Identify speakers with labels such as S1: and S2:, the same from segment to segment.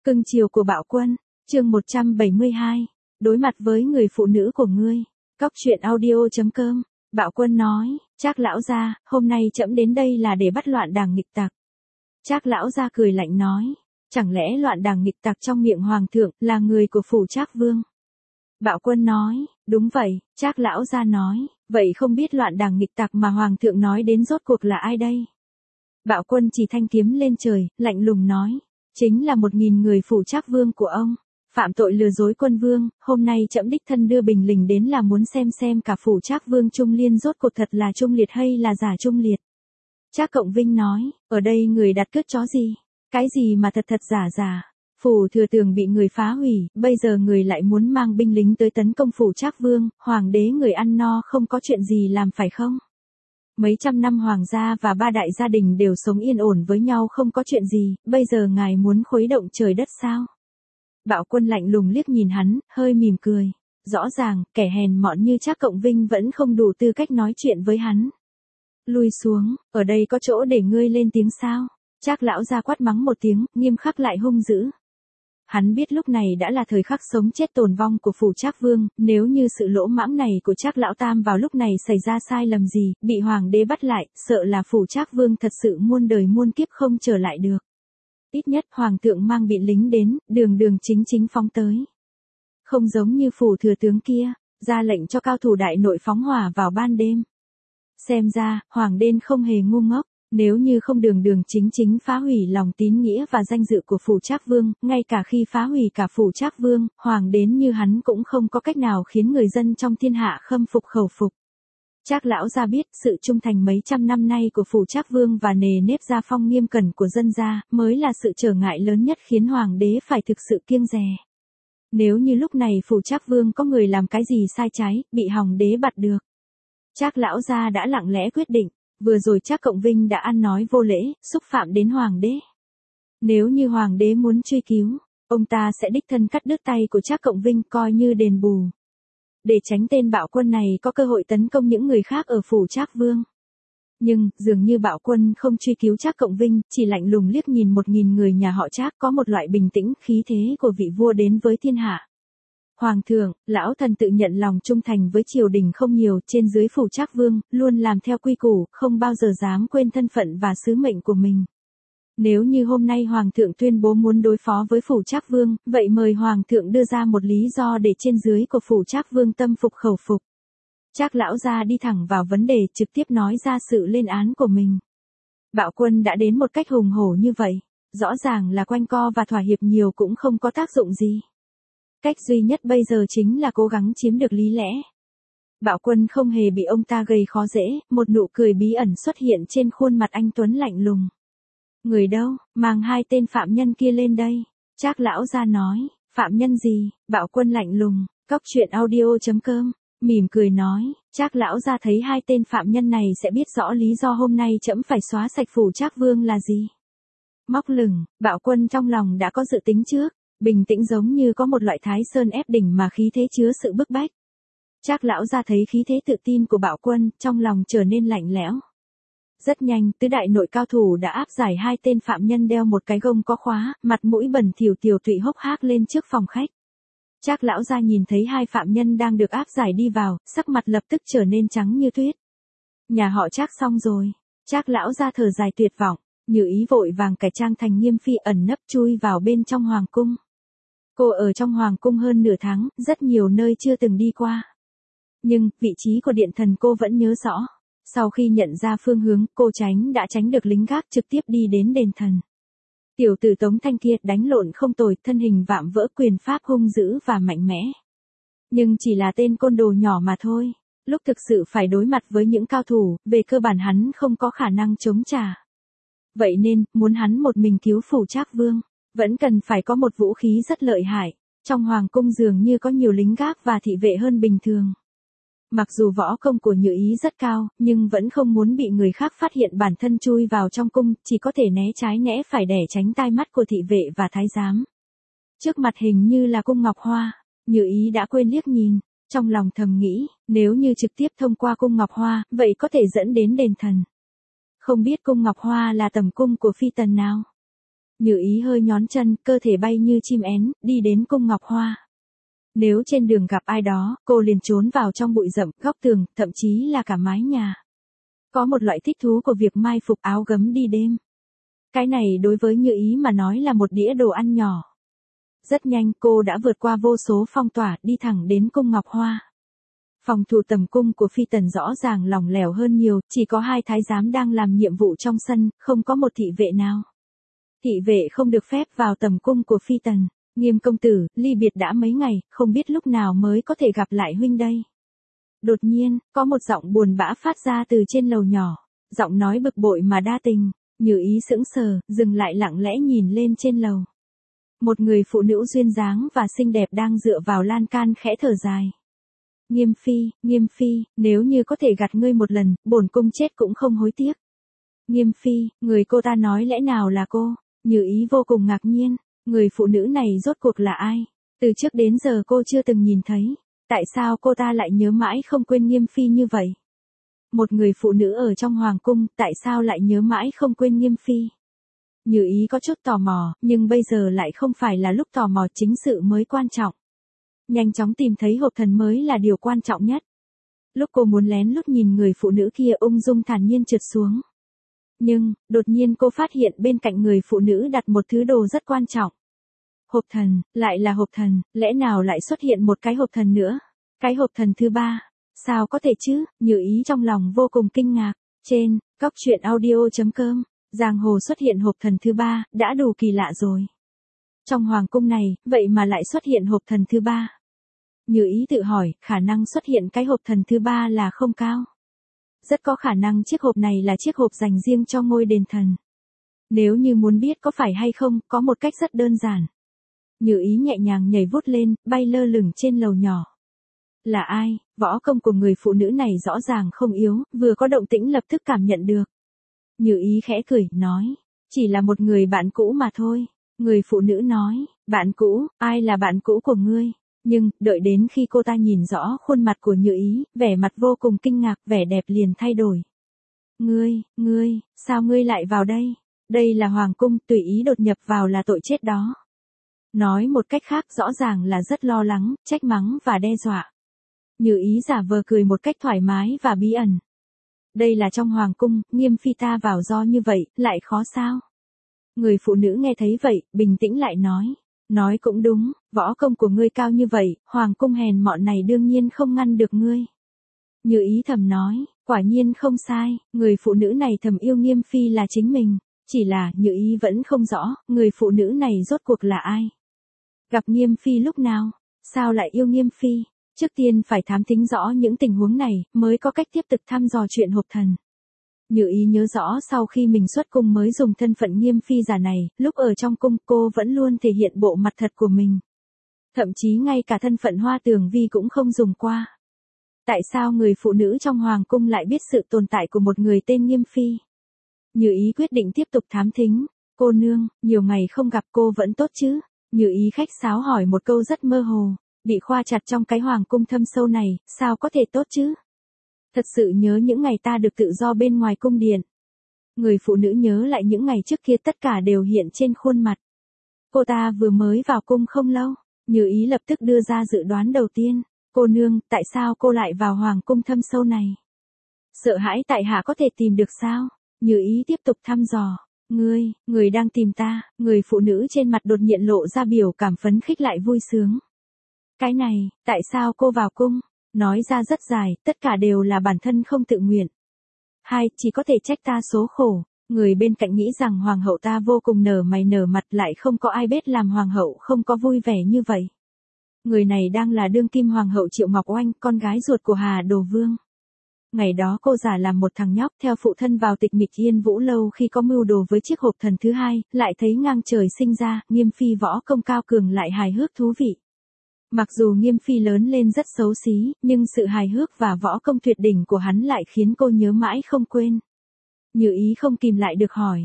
S1: Cưng chiều của Bạo Quân, chương 172, đối mặt với người phụ nữ của ngươi. Cóc truyện audio.com, Bạo Quân nói, Trác lão gia, hôm nay trẫm đến đây là để bắt loạn đảng nghịch tặc. Trác lão gia cười lạnh nói, chẳng lẽ loạn đảng nghịch tặc trong miệng hoàng thượng là người của phủ Trác vương? Bạo Quân nói, đúng vậy. Trác lão gia nói, vậy không biết loạn đảng nghịch tặc mà hoàng thượng nói đến rốt cuộc là ai đây? Bạo Quân chỉ thanh kiếm lên trời, lạnh lùng nói, chính là 1000 người phủ Trác vương của ông, phạm tội lừa dối quân vương. Hôm nay trẫm đích thân đưa Bình Lình đến là muốn xem cả phủ Trác vương Trung Liên rốt cuộc thật là trung liệt hay là giả trung liệt. Trác Cộng Vinh nói, ở đây người đặt cướp chó gì? Cái gì mà thật giả? Phủ thừa tường bị người phá hủy, bây giờ người lại muốn mang binh lính tới tấn công phủ Trác vương, hoàng đế người ăn no không có chuyện gì làm phải không? Mấy trăm năm hoàng gia và 3 đại gia đình đều sống yên ổn với nhau không có chuyện gì, bây giờ ngài muốn khuấy động trời đất sao? Bạo Quân lạnh lùng liếc nhìn hắn, hơi mỉm cười. Rõ ràng, kẻ hèn mọn như Trác Cộng Vinh vẫn không đủ tư cách nói chuyện với hắn. Lui xuống, ở đây có chỗ để ngươi lên tiếng sao? Trác lão gia quát mắng một tiếng, nghiêm khắc lại hung dữ. Hắn biết lúc này đã là thời khắc sống chết tồn vong của phủ Trác vương, nếu như sự lỗ mãng này của Trác lão tam vào lúc này xảy ra sai lầm gì, bị hoàng đế bắt lại, sợ là phủ Trác vương thật sự muôn đời muôn kiếp không trở lại được. Ít nhất hoàng thượng mang binh lính đến, đường chính phóng tới. Không giống như phủ thừa tướng kia, ra lệnh cho cao thủ đại nội phóng hỏa vào ban đêm. Xem ra, hoàng đế không hề ngu ngốc. Nếu như không đường chính phá hủy lòng tín nghĩa và danh dự của phủ Trác vương, ngay cả khi phá hủy cả phủ Trác vương, hoàng đến như hắn cũng không có cách nào khiến người dân trong thiên hạ khâm phục khẩu phục. Trác lão gia biết sự trung thành mấy trăm năm nay của phủ Trác vương và nề nếp gia phong nghiêm cẩn của dân gia mới là sự trở ngại lớn nhất khiến hoàng đế phải thực sự kiêng dè. Nếu như lúc này phủ Trác vương có người làm cái gì sai trái, bị hoàng đế bắt được, Trác lão gia đã lặng lẽ quyết định. Vừa rồi Trác Cộng Vinh đã ăn nói vô lễ, xúc phạm đến hoàng đế. Nếu như hoàng đế muốn truy cứu, ông ta sẽ đích thân cắt đứt tay của Trác Cộng Vinh coi như đền bù. Để tránh tên Bạo Quân này có cơ hội tấn công những người khác ở phủ Trác vương. Nhưng, dường như Bạo Quân không truy cứu Trác Cộng Vinh, chỉ lạnh lùng liếc nhìn 1000 người nhà họ Trác, có một loại bình tĩnh khí thế của vị vua đến với thiên hạ. Hoàng thượng, lão thần tự nhận lòng trung thành với triều đình không nhiều, trên dưới phủ Trác vương, luôn làm theo quy củ, không bao giờ dám quên thân phận và sứ mệnh của mình. Nếu như hôm nay hoàng thượng tuyên bố muốn đối phó với phủ Trác vương, vậy mời hoàng thượng đưa ra một lý do để trên dưới của phủ Trác vương tâm phục khẩu phục. Trác lão gia đi thẳng vào vấn đề, trực tiếp nói ra sự lên án của mình. Bạo Quân đã đến một cách hùng hổ như vậy, rõ ràng là quanh co và thỏa hiệp nhiều cũng không có tác dụng gì. Cách duy nhất bây giờ chính là cố gắng chiếm được lý lẽ. Bạo Quân không hề bị ông ta gây khó dễ, một nụ cười bí ẩn xuất hiện trên khuôn mặt anh tuấn lạnh lùng. Người đâu, mang 2 tên phạm nhân kia lên đây. Trác lão gia nói, phạm nhân gì? Bạo Quân lạnh lùng. Cóc truyện audio.com, mỉm cười nói, Trác lão gia thấy 2 tên phạm nhân này sẽ biết rõ lý do hôm nay trẫm phải xóa sạch phủ Trác vương là gì. Móc lửng, Bạo Quân trong lòng đã có dự tính trước. Bình tĩnh giống như có một loại thái sơn ép đỉnh mà khí thế chứa sự bức bách. Trác lão gia thấy khí thế tự tin của Bạo Quân, trong lòng trở nên lạnh lẽo. Rất nhanh, tứ đại nội cao thủ đã áp giải 2 tên phạm nhân đeo một cái gông có khóa, mặt mũi bẩn thỉu Tiểu Thụy hốc hác lên trước phòng khách. Trác lão gia nhìn thấy 2 phạm nhân đang được áp giải đi vào, sắc mặt lập tức trở nên trắng như tuyết. Nhà họ Trác xong rồi. Trác lão gia thở dài tuyệt vọng. Như Ý vội vàng cải trang thành Nghiêm phi ẩn nấp chui vào bên trong hoàng cung. Cô ở trong hoàng cung hơn nửa tháng, rất nhiều nơi chưa từng đi qua. Nhưng, vị trí của điện thần cô vẫn nhớ rõ. Sau khi nhận ra phương hướng, cô đã tránh được lính gác trực tiếp đi đến đền thần. Tiểu tử Tống Thanh kia đánh lộn không tồi, thân hình vạm vỡ, quyền pháp hung dữ và mạnh mẽ. Nhưng chỉ là tên côn đồ nhỏ mà thôi. Lúc thực sự phải đối mặt với những cao thủ, về cơ bản hắn không có khả năng chống trả. Vậy nên, muốn hắn một mình cứu phủ Trác vương, vẫn cần phải có một vũ khí rất lợi hại. Trong hoàng cung dường như có nhiều lính gác và thị vệ hơn bình thường. Mặc dù võ công của Như Ý rất cao, nhưng vẫn không muốn bị người khác phát hiện bản thân chui vào trong cung, chỉ có thể né trái né phải để tránh tai mắt của thị vệ và thái giám. Trước mặt hình như là cung Ngọc Hoa, Như Ý đã quên liếc nhìn, trong lòng thầm nghĩ, nếu như trực tiếp thông qua cung Ngọc Hoa, vậy có thể dẫn đến đền thần. Không biết cung Ngọc Hoa là tầm cung của phi tần nào? Như Ý hơi nhón chân, cơ thể bay như chim én, đi đến cung Ngọc Hoa. Nếu trên đường gặp ai đó, cô liền trốn vào trong bụi rậm, góc tường, thậm chí là cả mái nhà. Có một loại thích thú của việc mai phục áo gấm đi đêm. Cái này đối với Như Ý mà nói là một đĩa đồ ăn nhỏ. Rất nhanh cô đã vượt qua vô số phong tỏa, đi thẳng đến cung Ngọc Hoa. Phòng thủ tầm cung của Phi Tần rõ ràng lỏng lẻo hơn nhiều, chỉ có 2 thái giám đang làm nhiệm vụ trong sân, không có một thị vệ nào. Thị vệ không được phép vào tầm cung của Phi Tần. Nghiêm công tử, ly biệt đã mấy ngày, không biết lúc nào mới có thể gặp lại huynh đây. Đột nhiên, có một giọng buồn bã phát ra từ trên lầu nhỏ. Giọng nói bực bội mà đa tình. Như Ý sững sờ, dừng lại lặng lẽ nhìn lên trên lầu. Một người phụ nữ duyên dáng và xinh đẹp đang dựa vào lan can khẽ thở dài. Nghiêm phi, nếu như có thể gạt ngươi một lần, bổn cung chết cũng không hối tiếc. Nghiêm phi, người cô ta nói lẽ nào là cô? Như Ý vô cùng ngạc nhiên, người phụ nữ này rốt cuộc là ai? Từ trước đến giờ cô chưa từng nhìn thấy, tại sao cô ta lại nhớ mãi không quên Nghiêm phi như vậy? Một người phụ nữ ở trong hoàng cung, tại sao lại nhớ mãi không quên Nghiêm phi? Như Ý có chút tò mò, nhưng bây giờ lại không phải là lúc tò mò, chính sự mới quan trọng. Nhanh chóng tìm thấy hộp thần mới là điều quan trọng nhất. Lúc cô muốn lén lút nhìn người phụ nữ kia ung dung thản nhiên trượt xuống. Nhưng, đột nhiên cô phát hiện bên cạnh người phụ nữ đặt một thứ đồ rất quan trọng. Hộp thần, lại là hộp thần, lẽ nào lại xuất hiện một cái hộp thần nữa? Cái hộp thần thứ 3, sao có thể chứ? Như Ý trong lòng vô cùng kinh ngạc. Trên, coctruyện.audio.com, giang hồ xuất hiện hộp thần thứ 3, đã đủ kỳ lạ rồi. Trong hoàng cung này, vậy mà lại xuất hiện hộp thần thứ 3. Như Ý tự hỏi, khả năng xuất hiện cái hộp thần thứ 3 là không cao. Rất có khả năng chiếc hộp này là chiếc hộp dành riêng cho ngôi đền thần. Nếu như muốn biết có phải hay không, có một cách rất đơn giản. Như Ý nhẹ nhàng nhảy vút lên, bay lơ lửng trên lầu nhỏ. Là ai? Võ công của người phụ nữ này rõ ràng không yếu, vừa có động tĩnh lập tức cảm nhận được. Như Ý khẽ cười, nói, chỉ là một người bạn cũ mà thôi. Người phụ nữ nói, bạn cũ, ai là bạn cũ của ngươi? Nhưng, đợi đến khi cô ta nhìn rõ khuôn mặt của Như Ý, vẻ mặt vô cùng kinh ngạc, vẻ đẹp liền thay đổi. Ngươi, sao ngươi lại vào đây? Đây là hoàng cung, tùy ý đột nhập vào là tội chết đó. Nói một cách khác rõ ràng là rất lo lắng, trách mắng và đe dọa. Như Ý giả vờ cười một cách thoải mái và bí ẩn. Đây là trong hoàng cung, Nghiêm phi ta vào do như vậy, lại khó sao? Người phụ nữ nghe thấy vậy, bình tĩnh lại nói. Nói cũng đúng, võ công của ngươi cao như vậy, hoàng cung hèn mọn này đương nhiên không ngăn được ngươi. Như Ý thầm nói, quả nhiên không sai, người phụ nữ này thầm yêu Nghiêm phi là chính mình. Chỉ là, Như Ý vẫn không rõ, người phụ nữ này rốt cuộc là ai? Gặp Nghiêm phi lúc nào? Sao lại yêu Nghiêm phi? Trước tiên phải thám thính rõ những tình huống này, mới có cách tiếp tục thăm dò chuyện hộp thần. Như Ý nhớ rõ sau khi mình xuất cung mới dùng thân phận Nghiêm phi giả này, lúc ở trong cung cô vẫn luôn thể hiện bộ mặt thật của mình. Thậm chí ngay cả thân phận Hoa Tường Vi cũng không dùng qua. Tại sao người phụ nữ trong hoàng cung lại biết sự tồn tại của một người tên Nghiêm phi? Như Ý quyết định tiếp tục thám thính. Cô nương, nhiều ngày không gặp cô vẫn tốt chứ? Như Ý khách sáo hỏi một câu rất mơ hồ. Bị khoa chặt trong cái hoàng cung thâm sâu này, sao có thể tốt chứ? Thật sự nhớ những ngày ta được tự do bên ngoài cung điện. Người phụ nữ nhớ lại những ngày trước kia tất cả đều hiện trên khuôn mặt. Cô ta vừa mới vào cung không lâu. Như Ý lập tức đưa ra dự đoán đầu tiên. Cô nương, tại sao cô lại vào hoàng cung thâm sâu này? Sợ hãi tại hạ có thể tìm được sao? Như Ý tiếp tục thăm dò. Người đang tìm ta. Người phụ nữ trên mặt đột nhiên lộ ra biểu cảm phấn khích lại vui sướng. Cái này, tại sao cô vào cung? Nói ra rất dài, tất cả đều là bản thân không tự nguyện. Chỉ có thể trách ta số khổ. Người bên cạnh nghĩ rằng hoàng hậu ta vô cùng nở mày nở mặt, lại không có ai biết làm hoàng hậu không có vui vẻ như vậy. Người này đang là đương kim hoàng hậu Triệu Ngọc Oanh, con gái ruột của Hà Đồ Vương. Ngày đó cô giả làm một thằng nhóc theo phụ thân vào tịch mịch Yên Vũ lâu khi có mưu đồ với chiếc hộp thần thứ 2, lại thấy ngang trời sinh ra, Nghiêm phi võ công cao cường lại hài hước thú vị. Mặc dù Nghiêm phi lớn lên rất xấu xí, nhưng sự hài hước và võ công tuyệt đỉnh của hắn lại khiến cô nhớ mãi không quên. Như Ý không kìm lại được hỏi.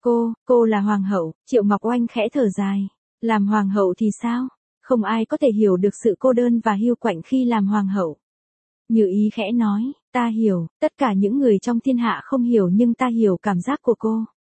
S1: Cô là hoàng hậu? Triệu Ngọc Oanh khẽ thở dài. Làm hoàng hậu thì sao? Không ai có thể hiểu được sự cô đơn và hiu quạnh khi làm hoàng hậu. Như Ý khẽ nói, ta hiểu, tất cả những người trong thiên hạ không hiểu nhưng ta hiểu cảm giác của cô.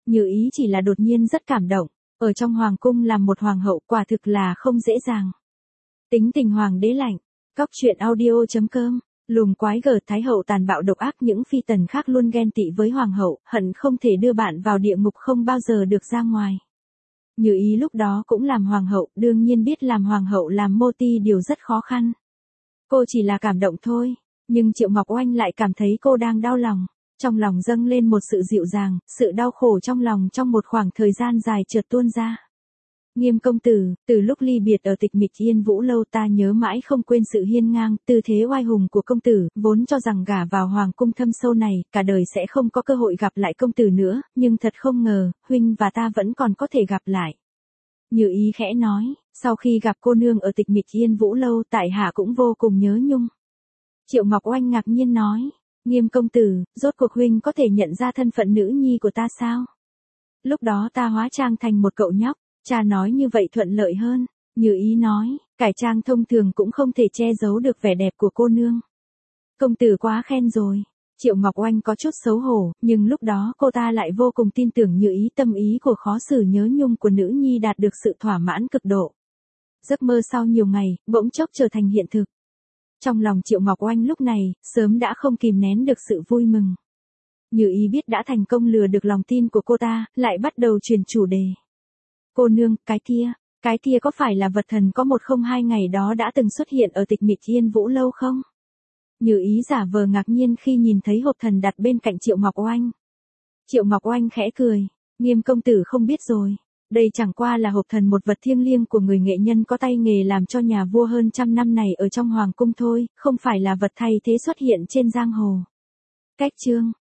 S1: Như Ý chỉ là đột nhiên rất cảm động, ở trong hoàng cung làm một hoàng hậu quả thực là không dễ dàng. Tính tình hoàng đế lạnh, cóc truyện audio.com, lùm quái gở thái hậu tàn bạo độc ác, những phi tần khác luôn ghen tị với hoàng hậu, hận không thể đưa bạn vào địa ngục không bao giờ được ra ngoài. Như Ý lúc đó cũng làm hoàng hậu, đương nhiên biết làm hoàng hậu làm mô ti điều rất khó khăn. Cô chỉ là cảm động thôi, nhưng Triệu Ngọc Oanh lại cảm thấy cô đang đau lòng. Trong lòng dâng lên một sự dịu dàng, sự đau khổ trong lòng trong một khoảng thời gian dài chợt tuôn ra. Nghiêm công tử, từ lúc ly biệt ở Tịch Mịch Yên Vũ lâu ta nhớ mãi không quên sự hiên ngang, tư thế oai hùng của công tử, vốn cho rằng gả vào hoàng cung thâm sâu này, cả đời sẽ không có cơ hội gặp lại công tử nữa, nhưng thật không ngờ, huynh và ta vẫn còn có thể gặp lại. Như Ý khẽ nói, sau khi gặp cô nương ở Tịch Mịch Yên Vũ lâu tại hạ cũng vô cùng nhớ nhung. Triệu Ngọc Oanh ngạc nhiên nói, Nghiêm công tử, rốt cuộc huynh có thể nhận ra thân phận nữ nhi của ta sao? Lúc đó ta hóa trang thành một cậu nhóc, cha nói như vậy thuận lợi hơn. Như Ý nói, cải trang thông thường cũng không thể che giấu được vẻ đẹp của cô nương. Công tử quá khen rồi. Triệu Ngọc Oanh có chút xấu hổ, nhưng lúc đó cô ta lại vô cùng tin tưởng Như Ý, tâm ý của khó xử nhớ nhung của nữ nhi đạt được sự thỏa mãn cực độ. Giấc mơ sau nhiều ngày, bỗng chốc trở thành hiện thực. Trong lòng Triệu Ngọc Oanh lúc này, sớm đã không kìm nén được sự vui mừng. Như Ý biết đã thành công lừa được lòng tin của cô ta, lại bắt đầu chuyển chủ đề. Cô nương, cái kia có phải là vật thần có 102 ngày đó đã từng xuất hiện ở Tịch Mịch Yên Vũ lâu không? Như Ý giả vờ ngạc nhiên khi nhìn thấy hộp thần đặt bên cạnh Triệu Ngọc Oanh. Triệu Ngọc Oanh khẽ cười, Nghiêm công tử không biết rồi. Đây chẳng qua là hộp thần, một vật thiêng liêng của người nghệ nhân có tay nghề làm cho nhà vua hơn 100 năm này ở trong hoàng cung thôi, không phải là vật thay thế xuất hiện trên giang hồ. Cách chương